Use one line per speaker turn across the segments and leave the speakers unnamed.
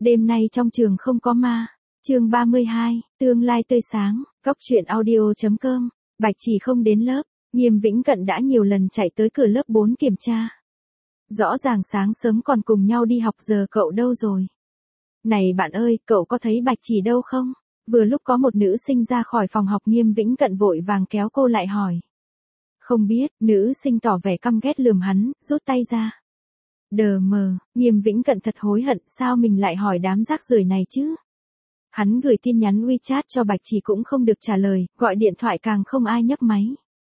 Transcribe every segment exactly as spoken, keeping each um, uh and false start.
Đêm nay trong trường không có ma. Chương ba mươi hai, tương lai tươi sáng, Cóc truyện audio chấm com. Bạch Chỉ không đến lớp, Nghiêm Vĩnh Cận đã nhiều lần chạy tới cửa lớp bốn kiểm tra. Rõ ràng sáng sớm còn cùng nhau đi học, giờ cậu đâu rồi? Này bạn ơi, cậu có thấy Bạch Chỉ đâu không? Vừa lúc có một nữ sinh ra khỏi phòng học, Nghiêm Vĩnh Cận vội vàng kéo cô lại hỏi. Không biết, nữ sinh tỏ vẻ căm ghét lườm hắn, rút tay ra. Đờ mờ, Nghiêm Vĩnh Cận thật hối hận, sao mình lại hỏi đám rác rưởi này chứ? Hắn gửi tin nhắn WeChat cho Bạch Chỉ cũng không được trả lời, gọi điện thoại càng không ai nhấc máy.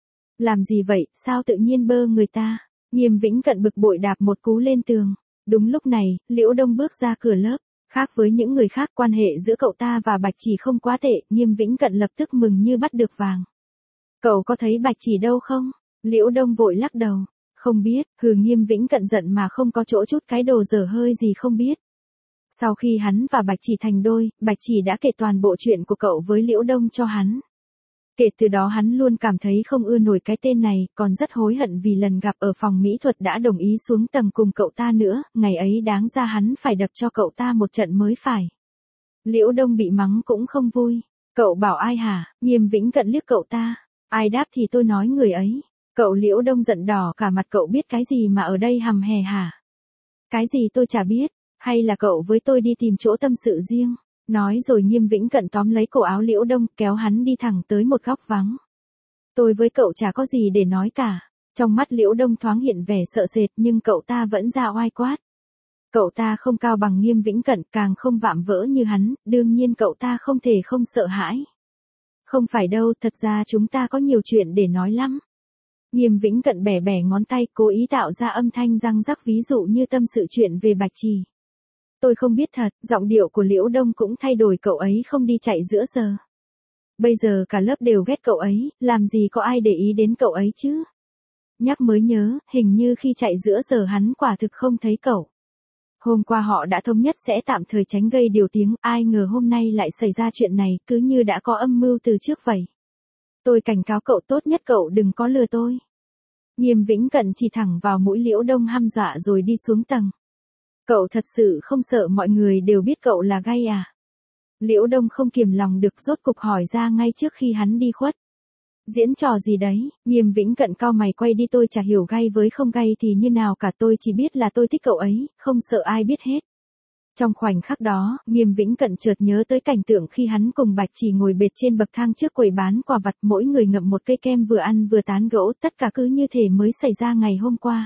Làm gì vậy, sao tự nhiên bơ người ta? Nghiêm Vĩnh Cận bực bội đạp một cú lên tường. Đúng lúc này, Liễu Đông bước ra cửa lớp. Khác với những người khác, quan hệ giữa cậu ta và Bạch Chỉ không quá tệ, Nghiêm Vĩnh Cận lập tức mừng như bắt được vàng. Cậu có thấy Bạch Chỉ đâu không? Liễu Đông vội lắc đầu. Không biết, hừ. Nghiêm Vĩnh Cận giận mà không có chỗ chút cái đồ dở hơi gì không biết. Sau khi hắn và Bạch Chỉ thành đôi, Bạch Chỉ đã kể toàn bộ chuyện của cậu với Liễu Đông cho hắn. Kể từ đó hắn luôn cảm thấy không ưa nổi cái tên này, còn rất hối hận vì lần gặp ở phòng mỹ thuật đã đồng ý xuống tầng cùng cậu ta nữa, ngày ấy đáng ra hắn phải đập cho cậu ta một trận mới phải. Liễu Đông bị mắng cũng không vui. Cậu bảo ai hả? Nghiêm Vĩnh Cận liếc cậu ta. Ai đáp thì tôi nói người ấy. Cậu Liễu Đông giận đỏ cả mặt. Cậu biết cái gì mà ở đây hầm hè hả? Cái gì tôi chả biết, hay là cậu với tôi đi tìm chỗ tâm sự riêng? Nói rồi Nghiêm Vĩnh Cận tóm lấy cổ áo Liễu Đông, kéo hắn đi thẳng tới một góc vắng. Tôi với cậu chả có gì để nói cả. Trong mắt Liễu Đông thoáng hiện vẻ sợ sệt, nhưng cậu ta vẫn ra oai quát. Cậu ta không cao bằng Nghiêm Vĩnh Cận, càng không vạm vỡ như hắn, đương nhiên cậu ta không thể không sợ hãi. Không phải đâu, thật ra chúng ta có nhiều chuyện để nói lắm. Nghiêm Vĩnh Cận bẻ bẻ ngón tay, cố ý tạo ra âm thanh răng rắc, ví dụ như tâm sự chuyện về Bạch Chỉ. Tôi không biết thật. Giọng điệu của Liễu Đông cũng thay đổi. Cậu ấy không đi chạy giữa giờ. Bây giờ cả lớp đều ghét cậu ấy, làm gì có ai để ý đến cậu ấy chứ? Nhắc mới nhớ, hình như khi chạy giữa giờ hắn quả thực không thấy cậu. Hôm qua họ đã thống nhất sẽ tạm thời tránh gây điều tiếng, ai ngờ hôm nay lại xảy ra chuyện này, cứ như đã có âm mưu từ trước vậy. Tôi cảnh cáo cậu, tốt nhất cậu đừng có lừa tôi. Nghiêm Vĩnh Cận chỉ thẳng vào mũi Liễu Đông hăm dọa rồi đi xuống tầng. Cậu thật sự không sợ mọi người đều biết cậu là gay à? Liễu Đông không kiềm lòng được, rốt cục hỏi ra ngay trước khi hắn đi khuất. Diễn trò gì đấy? Nghiêm Vĩnh Cận cau mày quay đi. Tôi chả hiểu gay với không gay thì như nào cả, tôi chỉ biết là tôi thích cậu ấy, không sợ ai biết hết. Trong khoảnh khắc đó, Nghiêm Vĩnh Cận chợt nhớ tới cảnh tượng khi hắn cùng Bạch Chỉ ngồi bệt trên bậc thang trước quầy bán quà vặt, mỗi người ngậm một cây kem vừa ăn vừa tán gẫu, tất cả cứ như thể mới xảy ra ngày hôm qua.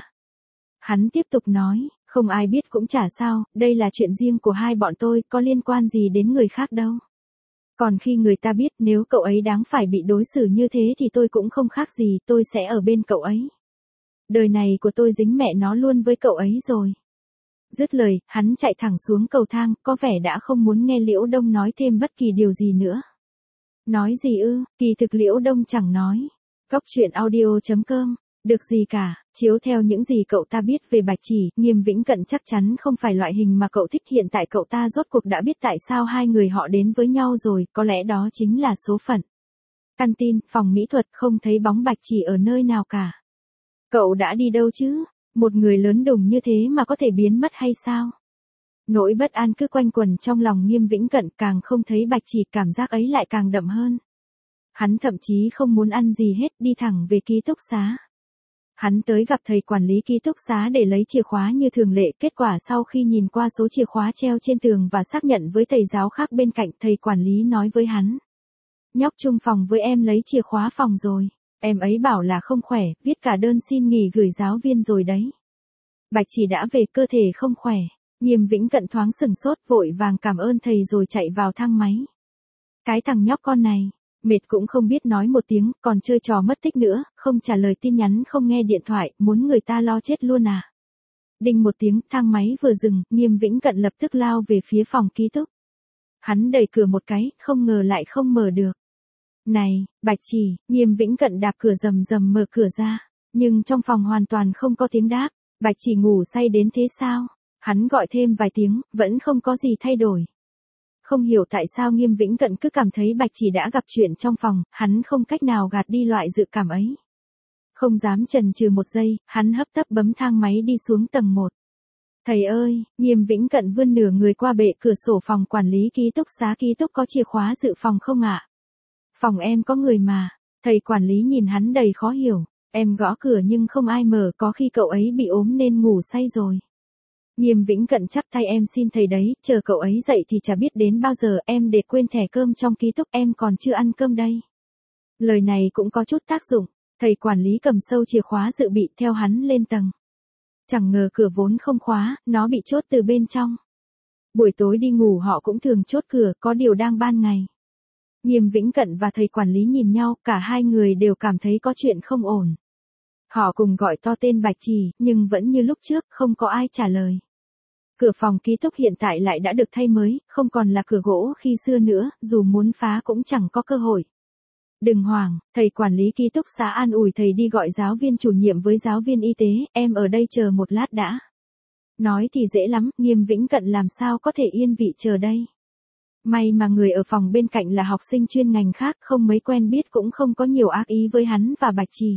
Hắn tiếp tục nói, không ai biết cũng chả sao, đây là chuyện riêng của hai bọn tôi, có liên quan gì đến người khác đâu. Còn khi người ta biết, nếu cậu ấy đáng phải bị đối xử như thế thì tôi cũng không khác gì, tôi sẽ ở bên cậu ấy. Đời này của tôi dính mẹ nó luôn với cậu ấy rồi. Dứt lời, hắn chạy thẳng xuống cầu thang, có vẻ đã không muốn nghe Liễu Đông nói thêm bất kỳ điều gì nữa. Nói gì ư? Kỳ thực Liễu Đông chẳng nói. Cóc truyện audio chấm com. Được gì cả, chiếu theo những gì cậu ta biết về Bạch Chỉ, Nghiêm Vĩnh Cận chắc chắn không phải loại hình mà cậu thích. Hiện tại cậu ta rốt cuộc đã biết tại sao hai người họ đến với nhau rồi, có lẽ đó chính là số phận. Căn tin, phòng mỹ thuật, không thấy bóng Bạch Chỉ ở nơi nào cả. Cậu đã đi đâu chứ? Một người lớn đùng như thế mà có thể biến mất hay sao? Nỗi bất an cứ quanh quẩn trong lòng Nghiêm Vĩnh Cận, càng không thấy Bạch Chỉ, cảm giác ấy lại càng đậm hơn. Hắn thậm chí không muốn ăn gì hết, đi thẳng về ký túc xá. Hắn tới gặp thầy quản lý ký túc xá để lấy chìa khóa như thường lệ, kết quả sau khi nhìn qua số chìa khóa treo trên tường và xác nhận với thầy giáo khác bên cạnh, thầy quản lý nói với hắn. Nhóc chung phòng với em lấy chìa khóa phòng rồi, em ấy bảo là không khỏe, viết cả đơn xin nghỉ gửi giáo viên rồi đấy. Bạch Chỉ đã về, cơ thể không khỏe. Nghiêm Vĩnh Cận thoáng sừng sốt, vội vàng cảm ơn thầy rồi chạy vào thang máy. Cái thằng nhóc con này, mệt cũng không biết nói một tiếng, còn chơi trò mất tích nữa, không trả lời tin nhắn, không nghe điện thoại, muốn người ta lo chết luôn à. Đinh một tiếng, thang máy vừa dừng, Nghiêm Vĩnh Cận lập tức lao về phía phòng ký túc. Hắn đẩy cửa một cái, không ngờ lại không mở được. Này, Bạch Chỉ, Nghiêm Vĩnh Cận đạp cửa rầm rầm mở cửa ra, nhưng trong phòng hoàn toàn không có tiếng đáp. Bạch Chỉ ngủ say đến thế sao? Hắn gọi thêm vài tiếng, vẫn không có gì thay đổi. Không hiểu tại sao Nghiêm Vĩnh Cận cứ cảm thấy Bạch Chỉ đã gặp chuyện trong phòng, hắn không cách nào gạt đi loại dự cảm ấy. Không dám chần chừ một giây, hắn hấp tấp bấm thang máy đi xuống tầng một. Thầy ơi, Nghiêm Vĩnh Cận vươn nửa người qua bệ cửa sổ phòng quản lý ký túc xá. Ký túc có chìa khóa dự phòng không ạ? Phòng em có người mà. Thầy quản lý nhìn hắn đầy khó hiểu. Em gõ cửa nhưng không ai mở, có khi cậu ấy bị ốm nên ngủ say rồi. Nghiêm Vĩnh Cận chắp tay, em xin thầy đấy, chờ cậu ấy dậy thì chả biết đến bao giờ, em để quên thẻ cơm trong ký túc, em còn chưa ăn cơm đây. Lời này cũng có chút tác dụng, thầy quản lý cầm sâu chìa khóa dự bị theo hắn lên tầng. Chẳng ngờ cửa vốn không khóa, nó bị chốt từ bên trong. Buổi tối đi ngủ họ cũng thường chốt cửa, có điều đang ban ngày. Nghiêm Vĩnh Cận và thầy quản lý nhìn nhau, cả hai người đều cảm thấy có chuyện không ổn. Họ cùng gọi to tên Bạch Chỉ, nhưng vẫn như lúc trước, không có ai trả lời. Cửa phòng ký túc hiện tại lại đã được thay mới, không còn là cửa gỗ khi xưa nữa, dù muốn phá cũng chẳng có cơ hội. Đừng hoảng, thầy quản lý ký túc xá an ủi, thầy đi gọi giáo viên chủ nhiệm với giáo viên y tế, em ở đây chờ một lát đã. Nói thì dễ lắm, Nghiêm Vĩnh Cận làm sao có thể yên vị chờ đây. May mà người ở phòng bên cạnh là học sinh chuyên ngành khác, không mấy quen biết cũng không có nhiều ác ý với hắn và Bạch Chỉ.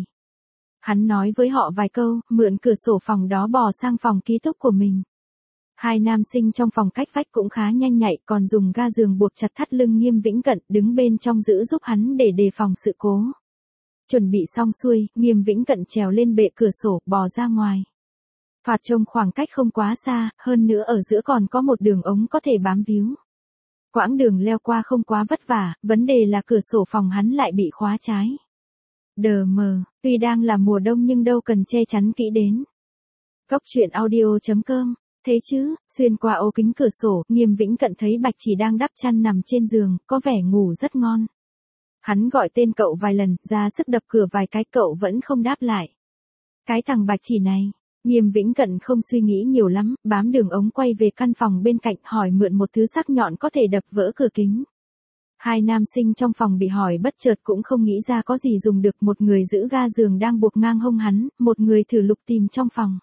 Hắn nói với họ vài câu, mượn cửa sổ phòng đó bò sang phòng ký túc của mình. Hai nam sinh trong phòng cách vách cũng khá nhanh nhạy, còn dùng ga giường buộc chặt thắt lưng Nghiêm Vĩnh Cận, đứng bên trong giữ giúp hắn để đề phòng sự cố. Chuẩn bị xong xuôi, Nghiêm Vĩnh Cận trèo lên bệ cửa sổ, bò ra ngoài. Thoạt trông khoảng cách không quá xa, hơn nữa ở giữa còn có một đường ống có thể bám víu. Quãng đường leo qua không quá vất vả, vấn đề là cửa sổ phòng hắn lại bị khóa trái. Đờ mờ, tuy đang là mùa đông nhưng đâu cần che chắn kỹ đến. Góc truyện audio chấm com. Thế chứ, xuyên qua ô kính cửa sổ, Nghiêm Vĩnh Cận thấy Bạch Chỉ đang đắp chăn nằm trên giường, có vẻ ngủ rất ngon. Hắn gọi tên cậu vài lần, ra sức đập cửa vài cái, cậu vẫn không đáp lại. Cái thằng Bạch Chỉ này, Nghiêm Vĩnh Cận không suy nghĩ nhiều lắm, bám đường ống quay về căn phòng bên cạnh, hỏi mượn một thứ sắc nhọn có thể đập vỡ cửa kính. Hai nam sinh trong phòng bị hỏi bất chợt cũng không nghĩ ra có gì dùng được, một người giữ ga giường đang buộc ngang hông hắn, một người thử lục tìm trong phòng.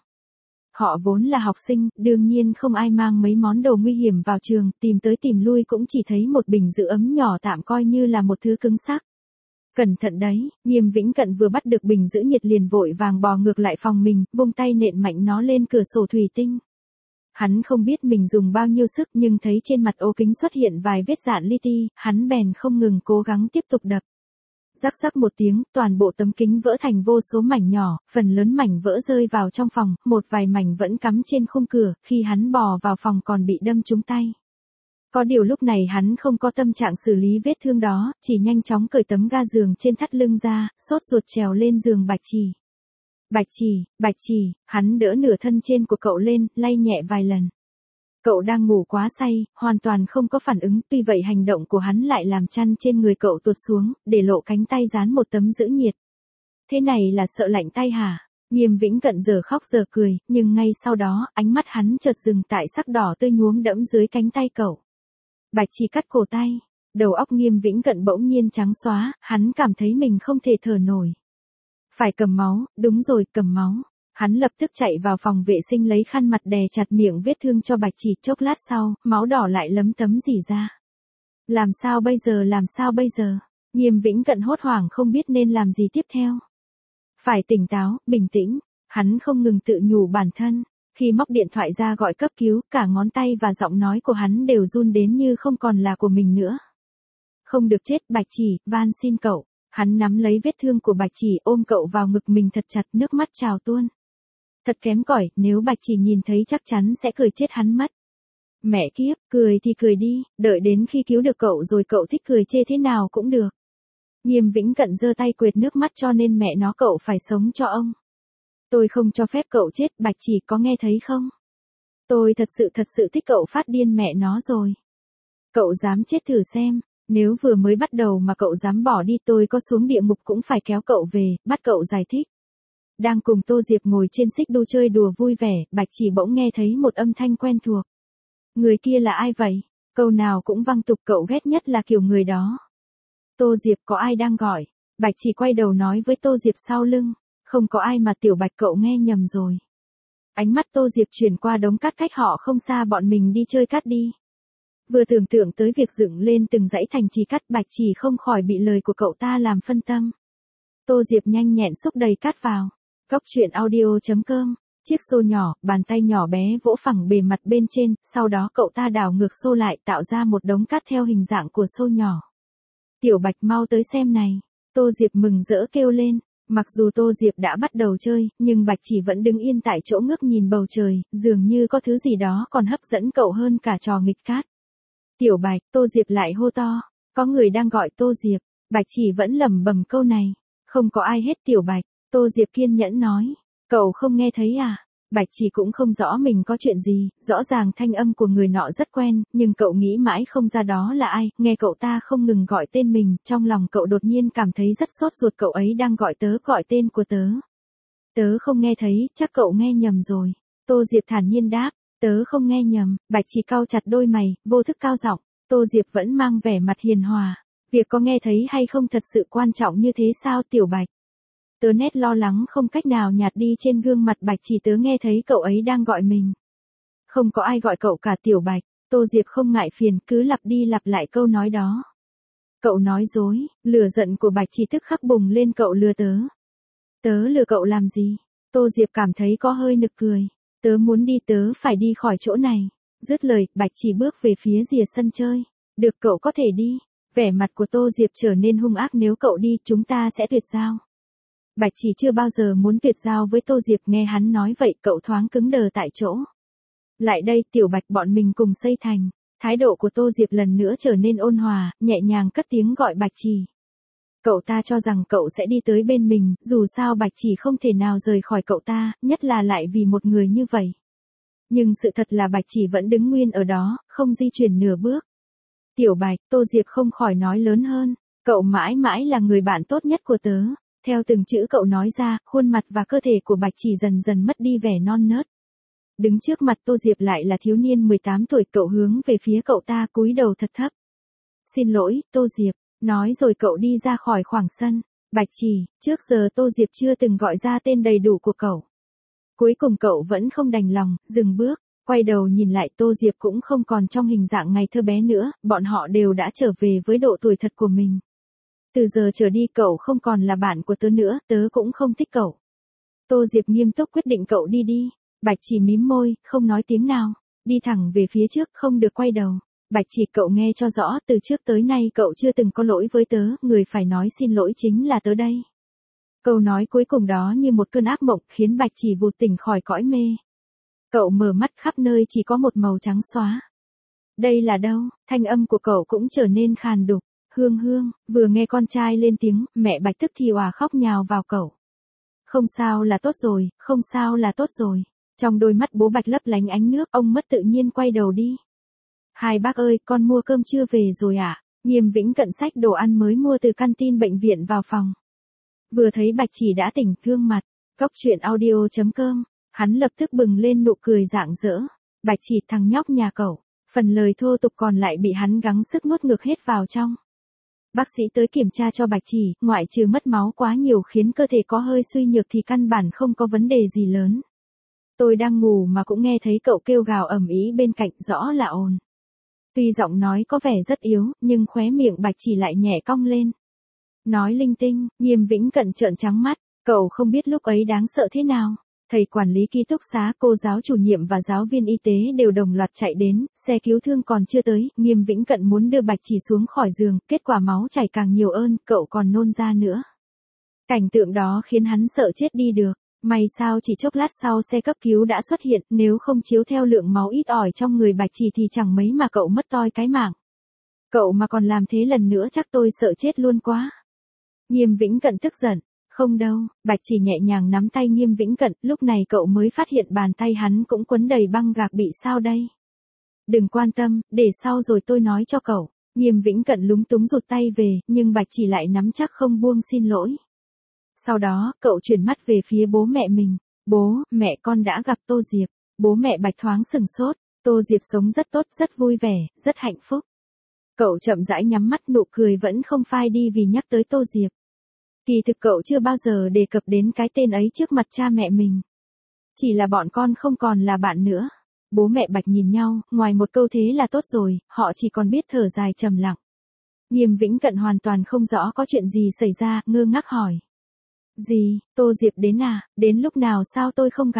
Họ vốn là học sinh, đương nhiên không ai mang mấy món đồ nguy hiểm vào trường, tìm tới tìm lui cũng chỉ thấy một bình giữ ấm nhỏ tạm coi như là một thứ cứng sắc. Cẩn thận đấy, Nghiêm Vĩnh Cận vừa bắt được bình giữ nhiệt liền vội vàng bò ngược lại phòng mình, vung tay nện mạnh nó lên cửa sổ thủy tinh. Hắn không biết mình dùng bao nhiêu sức nhưng thấy trên mặt ô kính xuất hiện vài vết dạn li ti, hắn bèn không ngừng cố gắng tiếp tục đập. Rắc rắc một tiếng, toàn bộ tấm kính vỡ thành vô số mảnh nhỏ, phần lớn mảnh vỡ rơi vào trong phòng, một vài mảnh vẫn cắm trên khung cửa, khi hắn bò vào phòng còn bị đâm trúng tay. Có điều lúc này hắn không có tâm trạng xử lý vết thương đó, chỉ nhanh chóng cởi tấm ga giường trên thắt lưng ra, sốt ruột trèo lên giường Bạch Chỉ. Bạch Chỉ, Bạch Chỉ, hắn đỡ nửa thân trên của cậu lên, lay nhẹ vài lần. Cậu đang ngủ quá say, hoàn toàn không có phản ứng, tuy vậy hành động của hắn lại làm chăn trên người cậu tuột xuống, để lộ cánh tay dán một tấm giữ nhiệt. Thế này là sợ lạnh tay hả? Nghiêm Vĩnh Cận giờ khóc giờ cười, nhưng ngay sau đó, ánh mắt hắn chợt dừng tại sắc đỏ tươi nhuốm đẫm dưới cánh tay cậu. Bạch Chỉ cắt cổ tay, đầu óc Nghiêm Vĩnh Cận bỗng nhiên trắng xóa, hắn cảm thấy mình không thể thở nổi. Phải cầm máu, đúng rồi, cầm máu. Hắn lập tức chạy vào phòng vệ sinh lấy khăn mặt đè chặt miệng vết thương cho Bạch Chỉ, chốc lát sau, máu đỏ lại lấm tấm rỉ ra. Làm sao bây giờ, làm sao bây giờ? Nghiêm Vĩnh Cận hốt hoảng không biết nên làm gì tiếp theo. Phải tỉnh táo, bình tĩnh, hắn không ngừng tự nhủ bản thân. Khi móc điện thoại ra gọi cấp cứu, cả ngón tay và giọng nói của hắn đều run đến như không còn là của mình nữa. Không được chết, Bạch Chỉ, van xin cậu. Hắn nắm lấy vết thương của Bạch Chỉ, ôm cậu vào ngực mình thật chặt, nước mắt trào tuôn. Thật kém cỏi, nếu Bạch Chỉ nhìn thấy chắc chắn sẽ cười chết hắn mất. Mẹ kiếp, cười thì cười đi, đợi đến khi cứu được cậu rồi cậu thích cười chê thế nào cũng được. Nghiêm Vĩnh Cận giơ tay quệt nước mắt, cho nên mẹ nó cậu phải sống cho ông. Tôi không cho phép cậu chết, Bạch Chỉ, có nghe thấy không? Tôi thật sự thật sự thích cậu phát điên mẹ nó rồi. Cậu dám chết thử xem, nếu vừa mới bắt đầu mà cậu dám bỏ đi, tôi có xuống địa ngục cũng phải kéo cậu về, bắt cậu giải thích. Đang cùng Tô Diệp ngồi trên xích đu chơi đùa vui vẻ, Bạch Chỉ bỗng nghe thấy một âm thanh quen thuộc. Người kia là ai vậy? Câu nào cũng văng tục, cậu ghét nhất là kiểu người đó. Tô Diệp, có ai đang gọi? Bạch Chỉ quay đầu nói với Tô Diệp sau lưng. Không có ai mà Tiểu Bạch, cậu nghe nhầm rồi. Ánh mắt Tô Diệp chuyển qua đống cát cách họ không xa, bọn mình đi chơi cát đi. Vừa tưởng tượng tới việc dựng lên từng dãy thành trì cát, Bạch Chỉ không khỏi bị lời của cậu ta làm phân tâm. Tô Diệp nhanh nhẹn xúc đầy cát vào. Góc truyện audio chấm com Chiếc xô nhỏ, bàn tay nhỏ bé vỗ phẳng bề mặt bên trên, sau đó cậu ta đảo ngược xô lại tạo ra một đống cát theo hình dạng của xô nhỏ. Tiểu Bạch mau tới xem này. Tô Diệp mừng rỡ kêu lên. Mặc dù Tô Diệp đã bắt đầu chơi, nhưng Bạch Chỉ vẫn đứng yên tại chỗ ngước nhìn bầu trời, dường như có thứ gì đó còn hấp dẫn cậu hơn cả trò nghịch cát. Tiểu Bạch, Tô Diệp lại hô to. Có người đang gọi Tô Diệp. Bạch Chỉ vẫn lẩm bẩm câu này. Không có ai hết Tiểu Bạch. Tô Diệp kiên nhẫn nói. Cậu không nghe thấy à? Bạch Chỉ cũng không rõ mình có chuyện gì, rõ ràng thanh âm của người nọ rất quen, nhưng cậu nghĩ mãi không ra đó là ai, nghe cậu ta không ngừng gọi tên mình, trong lòng cậu đột nhiên cảm thấy rất sốt ruột, cậu ấy đang gọi tớ, gọi tên của tớ. Tớ không nghe thấy, chắc cậu nghe nhầm rồi. Tô Diệp thản nhiên đáp, tớ không nghe nhầm. Bạch Chỉ cau chặt đôi mày, vô thức cao giọng. Tô Diệp vẫn mang vẻ mặt hiền hòa. Việc có nghe thấy hay không thật sự quan trọng như thế sao Tiểu Bạch? Tớ nét lo lắng không cách nào nhạt đi trên gương mặt Bạch Chỉ, tớ nghe thấy cậu ấy đang gọi mình. Không có ai gọi cậu cả Tiểu Bạch. Tô Diệp không ngại phiền, cứ lặp đi lặp lại câu nói đó. Cậu nói dối. Lửa giận của Bạch Chỉ tức khắc bùng lên, cậu lừa tớ. Tớ lừa cậu làm gì? Tô Diệp cảm thấy có hơi nực cười. Tớ muốn đi, tớ phải đi khỏi chỗ này. Dứt lời, Bạch Chỉ bước về phía rìa sân chơi. Được, cậu có thể đi. Vẻ mặt của Tô Diệp trở nên hung ác, nếu cậu đi, chúng ta sẽ tuyệt giao. Bạch Chỉ chưa bao giờ muốn tuyệt giao với Tô Diệp, nghe hắn nói vậy cậu thoáng cứng đờ tại chỗ. Lại đây Tiểu Bạch, bọn mình cùng xây thành. Thái độ của Tô Diệp lần nữa trở nên ôn hòa, nhẹ nhàng cất tiếng gọi Bạch Chỉ. Cậu ta cho rằng cậu sẽ đi tới bên mình, dù sao Bạch Chỉ không thể nào rời khỏi cậu ta, nhất là lại vì một người như vậy. Nhưng sự thật là Bạch Chỉ vẫn đứng nguyên ở đó, không di chuyển nửa bước. Tiểu Bạch, Tô Diệp không khỏi nói lớn hơn. Cậu mãi mãi là người bạn tốt nhất của tớ. Theo từng chữ cậu nói ra, khuôn mặt và cơ thể của Bạch Chỉ dần dần mất đi vẻ non nớt. Đứng trước mặt Tô Diệp lại là thiếu niên mười tám tuổi, cậu hướng về phía cậu ta cúi đầu thật thấp. Xin lỗi, Tô Diệp, nói rồi cậu đi ra khỏi khoảng sân. Bạch Chỉ, trước giờ Tô Diệp chưa từng gọi ra tên đầy đủ của cậu. Cuối cùng cậu vẫn không đành lòng, dừng bước, quay đầu nhìn lại, Tô Diệp cũng không còn trong hình dạng ngày thơ bé nữa, bọn họ đều đã trở về với độ tuổi thật của mình. Từ giờ trở đi cậu không còn là bạn của tớ nữa, tớ cũng không thích cậu. Tô Diệp nghiêm túc quyết định, cậu đi đi. Bạch Chỉ mím môi, không nói tiếng nào. Đi thẳng về phía trước, không được quay đầu. Bạch Chỉ, cậu nghe cho rõ, từ trước tới nay cậu chưa từng có lỗi với tớ, người phải nói xin lỗi chính là tớ đây. Câu nói cuối cùng đó như một cơn ác mộng, khiến Bạch Chỉ vụt tỉnh khỏi cõi mê. Cậu mở mắt, khắp nơi chỉ có một màu trắng xóa. Đây là đâu? Thanh âm của cậu cũng trở nên khàn đục. Hương Hương, vừa nghe con trai lên tiếng, mẹ Bạch tức thì òa khóc nhào vào cậu. Không sao là tốt rồi, không sao là tốt rồi. Trong đôi mắt bố Bạch lấp lánh ánh nước, ông mất tự nhiên quay đầu đi. Hai bác ơi, con mua cơm trưa về rồi ạ. À? Nghiêm Vĩnh Cận xách đồ ăn mới mua từ canteen bệnh viện vào phòng. Vừa thấy Bạch Chỉ đã tỉnh, gương mặt, Cóc Truyện Audio chấm com, hắn lập tức bừng lên nụ cười rạng rỡ. Bạch Chỉ, thằng nhóc nhà cậu, phần lời thô tục còn lại bị hắn gắng sức nuốt ngược hết vào trong. Bác sĩ tới kiểm tra cho Bạch Chỉ, ngoại trừ mất máu quá nhiều khiến cơ thể có hơi suy nhược thì căn bản không có vấn đề gì lớn. Tôi đang ngủ mà cũng nghe thấy cậu kêu gào ầm ĩ bên cạnh, rõ là ồn. Tuy giọng nói có vẻ rất yếu, nhưng khóe miệng Bạch Chỉ lại nhẹ cong lên. Nói linh tinh, Nghiêm Vĩnh Cận trợn trắng mắt, cậu không biết lúc ấy đáng sợ thế nào. Thầy quản lý ký túc xá, cô giáo chủ nhiệm và giáo viên y tế đều đồng loạt chạy đến, xe cứu thương còn chưa tới, Nghiêm Vĩnh Cận muốn đưa Bạch Chỉ xuống khỏi giường, kết quả máu chảy càng nhiều ơn, cậu còn nôn ra nữa. Cảnh tượng đó khiến hắn sợ chết đi được, may sao chỉ chốc lát sau xe cấp cứu đã xuất hiện, nếu không chiếu theo lượng máu ít ỏi trong người Bạch Chỉ thì chẳng mấy mà cậu mất toi cái mạng. Cậu mà còn làm thế lần nữa chắc tôi sợ chết luôn quá. Nghiêm Vĩnh Cận tức giận. Không đâu, Bạch Chỉ nhẹ nhàng nắm tay Nghiêm Vĩnh Cận, lúc này cậu mới phát hiện bàn tay hắn cũng quấn đầy băng gạc, bị sao đây? Đừng quan tâm, để sau rồi tôi nói cho cậu. Nghiêm Vĩnh Cận lúng túng rụt tay về, nhưng Bạch Chỉ lại nắm chắc không buông, xin lỗi. Sau đó, cậu chuyển mắt về phía bố mẹ mình. Bố, mẹ con đã gặp Tô Diệp. Bố mẹ Bạch thoáng sừng sốt, Tô Diệp sống rất tốt, rất vui vẻ, rất hạnh phúc. Cậu chậm rãi nhắm mắt, nụ cười vẫn không phai đi vì nhắc tới Tô Diệp. Kỳ thực cậu chưa bao giờ đề cập đến cái tên ấy trước mặt cha mẹ mình. Chỉ là bọn con không còn là bạn nữa. Bố mẹ Bạch nhìn nhau, ngoài một câu thế là tốt rồi, họ chỉ còn biết thở dài trầm lặng. Nghiêm Vĩnh Cận hoàn toàn không rõ có chuyện gì xảy ra, ngơ ngác hỏi. Gì, Tô Diệp đến à, đến lúc nào sao tôi không gặp?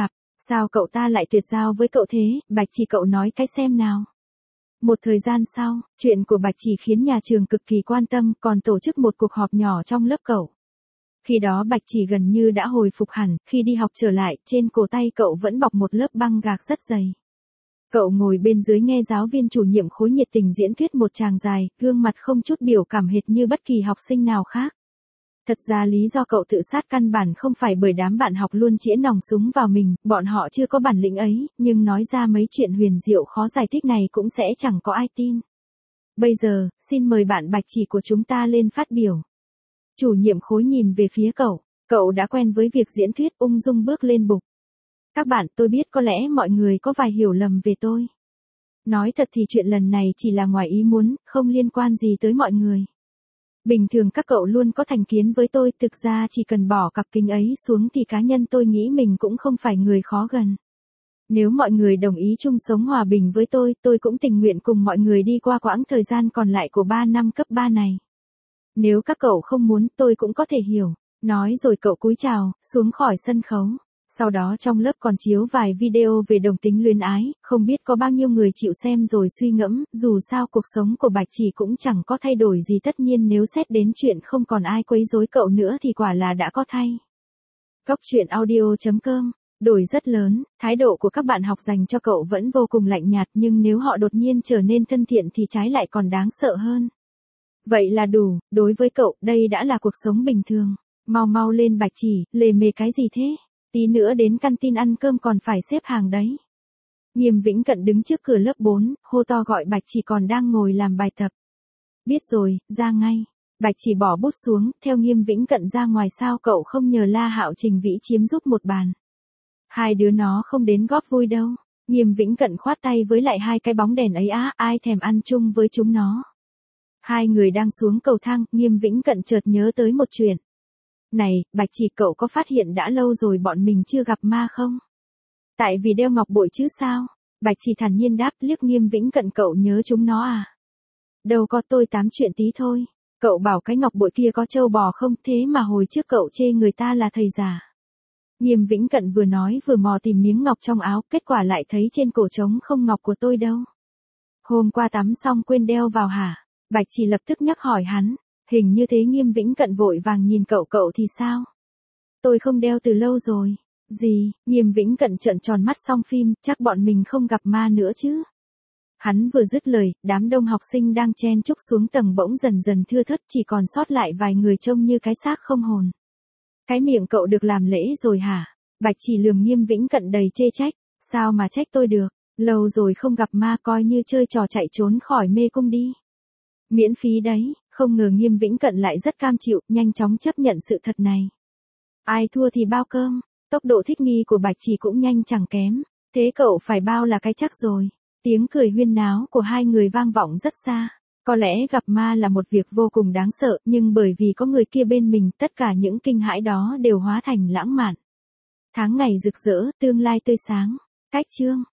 Sao cậu ta lại tuyệt giao với cậu thế, Bạch Chỉ cậu nói cái xem nào. Một thời gian sau, chuyện của Bạch Chỉ khiến nhà trường cực kỳ quan tâm, còn tổ chức một cuộc họp nhỏ trong lớp cậu. Khi đó Bạch Chỉ gần như đã hồi phục hẳn, khi đi học trở lại, trên cổ tay cậu vẫn bọc một lớp băng gạc rất dày. Cậu ngồi bên dưới nghe giáo viên chủ nhiệm khối nhiệt tình diễn thuyết một tràng dài, gương mặt không chút biểu cảm hệt như bất kỳ học sinh nào khác. Thật ra lý do cậu tự sát căn bản không phải bởi đám bạn học luôn chĩa nòng súng vào mình, bọn họ chưa có bản lĩnh ấy, nhưng nói ra mấy chuyện huyền diệu khó giải thích này cũng sẽ chẳng có ai tin. Bây giờ, xin mời bạn Bạch Chỉ của chúng ta lên phát biểu. Chủ nhiệm khối nhìn về phía cậu, cậu đã quen với việc diễn thuyết, ung dung bước lên bục. Các bạn, tôi biết có lẽ mọi người có vài hiểu lầm về tôi. Nói thật thì chuyện lần này chỉ là ngoài ý muốn, không liên quan gì tới mọi người. Bình thường các cậu luôn có thành kiến với tôi, thực ra chỉ cần bỏ cặp kính ấy xuống thì cá nhân tôi nghĩ mình cũng không phải người khó gần. Nếu mọi người đồng ý chung sống hòa bình với tôi, tôi cũng tình nguyện cùng mọi người đi qua quãng thời gian còn lại của ba năm cấp ba này. Nếu các cậu không muốn, tôi cũng có thể hiểu. Nói rồi cậu cúi chào, xuống khỏi sân khấu. Sau đó trong lớp còn chiếu vài video về đồng tính luyến ái, không biết có bao nhiêu người chịu xem rồi suy ngẫm, dù sao cuộc sống của Bạch Chỉ cũng chẳng có thay đổi gì, tất nhiên nếu xét đến chuyện không còn ai quấy rối cậu nữa thì quả là đã có thay. Cốc truyện audio chấm com, đổi rất lớn, thái độ của các bạn học dành cho cậu vẫn vô cùng lạnh nhạt, nhưng nếu họ đột nhiên trở nên thân thiện thì trái lại còn đáng sợ hơn. Vậy là đủ, đối với cậu, đây đã là cuộc sống bình thường. Mau mau lên Bạch Chỉ, lề mề cái gì thế? Tí nữa đến căn tin ăn cơm còn phải xếp hàng đấy. Nghiêm Vĩnh Cận đứng trước cửa lớp bốn, hô to gọi Bạch Chỉ còn đang ngồi làm bài tập. Biết rồi, ra ngay. Bạch Chỉ bỏ bút xuống, theo Nghiêm Vĩnh Cận ra ngoài. Sao cậu không nhờ La Hạo Trình Vĩ chiếm giúp một bàn? Hai đứa nó không đến góp vui đâu. Nghiêm Vĩnh Cận khoát tay với lại hai cái bóng đèn ấy, á, ai thèm ăn chung với chúng nó. Hai người đang xuống cầu thang, Nghiêm Vĩnh Cận chợt nhớ tới một chuyện. Này, Bạch Chỉ, cậu có phát hiện đã lâu rồi bọn mình chưa gặp ma không? Tại vì đeo ngọc bội chứ sao? Bạch Chỉ thản nhiên đáp, liếc Nghiêm Vĩnh Cận, cậu nhớ chúng nó à? Đâu có, tôi tám chuyện tí thôi. Cậu bảo cái ngọc bội kia có trâu bò không, thế mà hồi trước cậu chê người ta là thầy giả. Nghiêm Vĩnh Cận vừa nói vừa mò tìm miếng ngọc trong áo, kết quả lại thấy trên cổ trống không ngọc của tôi đâu. Hôm qua tắm xong quên đeo vào hả? Bạch Chỉ lập tức nhắc hỏi hắn. Hình như thế. Nghiêm Vĩnh Cận vội vàng nhìn cậu, cậu thì sao? Tôi không đeo từ lâu rồi. Gì? Nghiêm Vĩnh Cận trợn tròn mắt. Xong phim, chắc bọn mình không gặp ma nữa chứ? Hắn vừa dứt lời, đám đông học sinh đang chen chúc xuống tầng bỗng dần dần thưa thớt, chỉ còn sót lại vài người trông như cái xác không hồn. Cái miệng cậu được làm lễ rồi hả? Bạch Chỉ lườm Nghiêm Vĩnh Cận đầy chê trách. Sao mà trách tôi được? Lâu rồi không gặp ma, coi như chơi trò chạy trốn khỏi mê cung đi. Miễn phí đấy. Không ngờ Nghiêm Vĩnh Cận lại rất cam chịu, nhanh chóng chấp nhận sự thật này. Ai thua thì bao cơm. Tốc độ thích nghi của Bạch Chỉ cũng nhanh chẳng kém. Thế cậu phải bao là cái chắc rồi. Tiếng cười huyên náo của hai người vang vọng rất xa. Có lẽ gặp ma là một việc vô cùng đáng sợ, nhưng bởi vì có người kia bên mình, tất cả những kinh hãi đó đều hóa thành lãng mạn. Tháng ngày rực rỡ, tương lai tươi sáng. Cách chương.